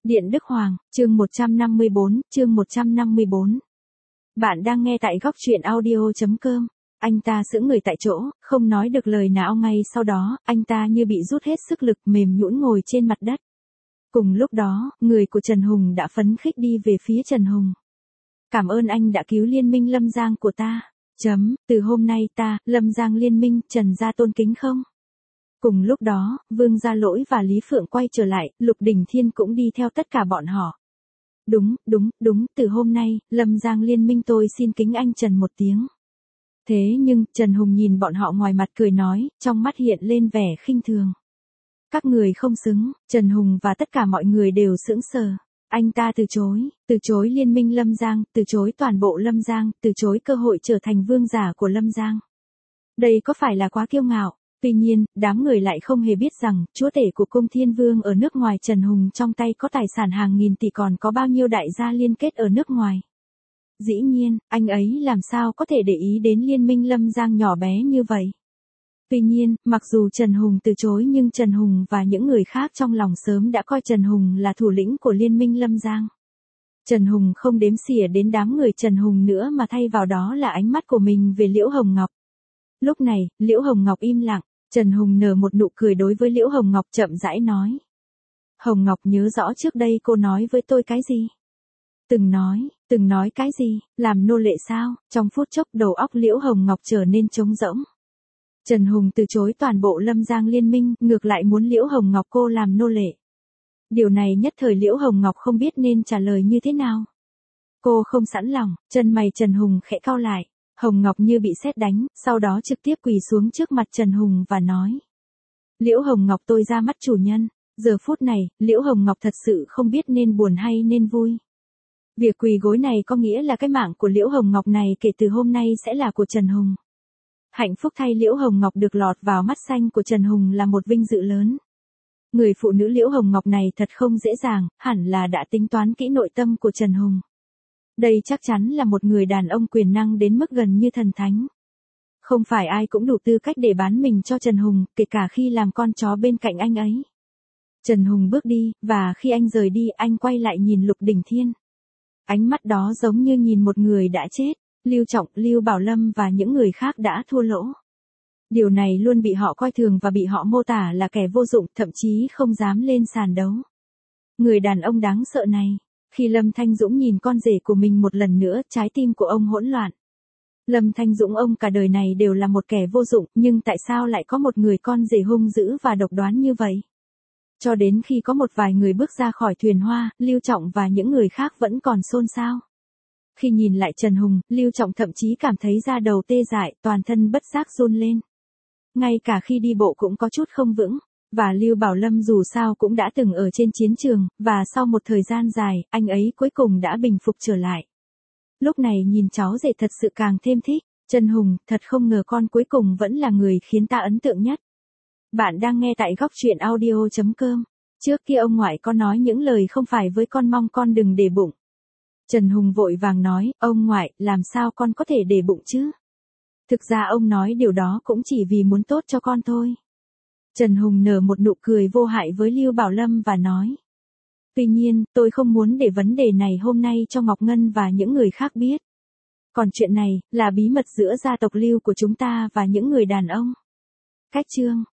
Điện Đức Hoàng, chương 154, chương 154. Bạn đang nghe tại góc truyện audio.com. Anh ta sững người tại chỗ, không nói được lời nào. Ngay sau đó, anh ta như bị rút hết sức lực, mềm nhũn ngồi trên mặt đất. Cùng lúc đó, người của Trần Hùng đã phấn khích đi về phía Trần Hùng. Cảm ơn anh đã cứu liên minh Lâm Giang của ta. Từ hôm nay ta, Lâm Giang liên minh, Trần gia tôn kính không? Cùng lúc đó, Vương Gia Lỗi và Lý Phượng quay trở lại, Lục Đình Thiên cũng đi theo tất cả bọn họ. Đúng, từ hôm nay, Lâm Giang liên minh tôi xin kính anh Trần một tiếng. Thế nhưng, Trần Hùng nhìn bọn họ ngoài mặt cười nói, trong mắt hiện lên vẻ khinh thường. Các người không xứng. Trần Hùng và tất cả mọi người đều sững sờ. Anh ta từ chối liên minh Lâm Giang, từ chối toàn bộ Lâm Giang, từ chối cơ hội trở thành vương giả của Lâm Giang. Đây có phải là quá kiêu ngạo? Tuy nhiên, đám người lại không hề biết rằng, chúa tể của cung Thiên Vương ở nước ngoài Trần Hùng trong tay có tài sản hàng nghìn tỷ, còn có bao nhiêu đại gia liên kết ở nước ngoài. Dĩ nhiên, anh ấy làm sao có thể để ý đến liên minh Lâm Giang nhỏ bé như vậy. Tuy nhiên, mặc dù Trần Hùng từ chối nhưng Trần Hùng và những người khác trong lòng sớm đã coi Trần Hùng là thủ lĩnh của liên minh Lâm Giang. Trần Hùng không đếm xỉa đến đám người Trần Hùng nữa mà thay vào đó là ánh mắt của mình về Liễu Hồng Ngọc. Lúc này, Liễu Hồng Ngọc im lặng, Trần Hùng nở một nụ cười đối với Liễu Hồng Ngọc, chậm rãi nói. Hồng Ngọc nhớ rõ trước đây cô nói với tôi cái gì? Từng nói cái gì? Làm nô lệ sao? Trong phút chốc đầu óc Liễu Hồng Ngọc trở nên trống rỗng. Trần Hùng từ chối toàn bộ Lâm Giang liên minh, ngược lại muốn Liễu Hồng Ngọc cô làm nô lệ. Điều này nhất thời Liễu Hồng Ngọc không biết nên trả lời như thế nào. Cô không sẵn lòng, chân mày Trần Hùng khẽ cau lại. Hồng Ngọc như bị sét đánh, sau đó trực tiếp quỳ xuống trước mặt Trần Hùng và nói. Liễu Hồng Ngọc tôi ra mắt chủ nhân. Giờ phút này, Liễu Hồng Ngọc thật sự không biết nên buồn hay nên vui. Việc quỳ gối này có nghĩa là cái mạng của Liễu Hồng Ngọc này kể từ hôm nay sẽ là của Trần Hùng. Hạnh phúc thay Liễu Hồng Ngọc được lọt vào mắt xanh của Trần Hùng là một vinh dự lớn. Người phụ nữ Liễu Hồng Ngọc này thật không dễ dàng, hẳn là đã tính toán kỹ nội tâm của Trần Hùng. Đây chắc chắn là một người đàn ông quyền năng đến mức gần như thần thánh. Không phải ai cũng đủ tư cách để bán mình cho Trần Hùng, kể cả khi làm con chó bên cạnh anh ấy. Trần Hùng bước đi, và khi anh rời đi anh quay lại nhìn Lục Đình Thiên. Ánh mắt đó giống như nhìn một người đã chết. Lưu Trọng, Lưu Bảo Lâm và những người khác đã thua lỗ. Điều này luôn bị họ coi thường và bị họ mô tả là kẻ vô dụng, thậm chí không dám lên sàn đấu. Người đàn ông đáng sợ này. Khi Lâm Thanh Dũng nhìn con rể của mình một lần nữa, trái tim của ông hỗn loạn. Lâm Thanh Dũng ông cả đời này đều là một kẻ vô dụng, nhưng tại sao lại có một người con rể hung dữ và độc đoán như vậy? Cho đến khi có một vài người bước ra khỏi thuyền hoa, Lưu Trọng và những người khác vẫn còn xôn xao. Khi nhìn lại Trần Hùng, Lưu Trọng thậm chí cảm thấy da đầu tê dại, toàn thân bất giác run lên. Ngay cả khi đi bộ cũng có chút không vững. Và Lưu Bảo Lâm dù sao cũng đã từng ở trên chiến trường, và sau một thời gian dài, anh ấy cuối cùng đã bình phục trở lại. Lúc này nhìn cháu rể thật sự càng thêm thích. Trần Hùng, thật không ngờ con cuối cùng vẫn là người khiến ta ấn tượng nhất. Bạn đang nghe tại góc truyện audio.com. Trước kia ông ngoại có nói những lời không phải với con, mong con đừng để bụng. Trần Hùng vội vàng nói, ông ngoại, làm sao con có thể để bụng chứ? Thực ra ông nói điều đó cũng chỉ vì muốn tốt cho con thôi. Trần Hùng nở một nụ cười vô hại với Lưu Bảo Lâm và nói. Tuy nhiên, tôi không muốn để vấn đề này hôm nay cho Ngọc Ngân và những người khác biết. Còn chuyện này, là bí mật giữa gia tộc Lưu của chúng ta và những người đàn ông. Cách chương.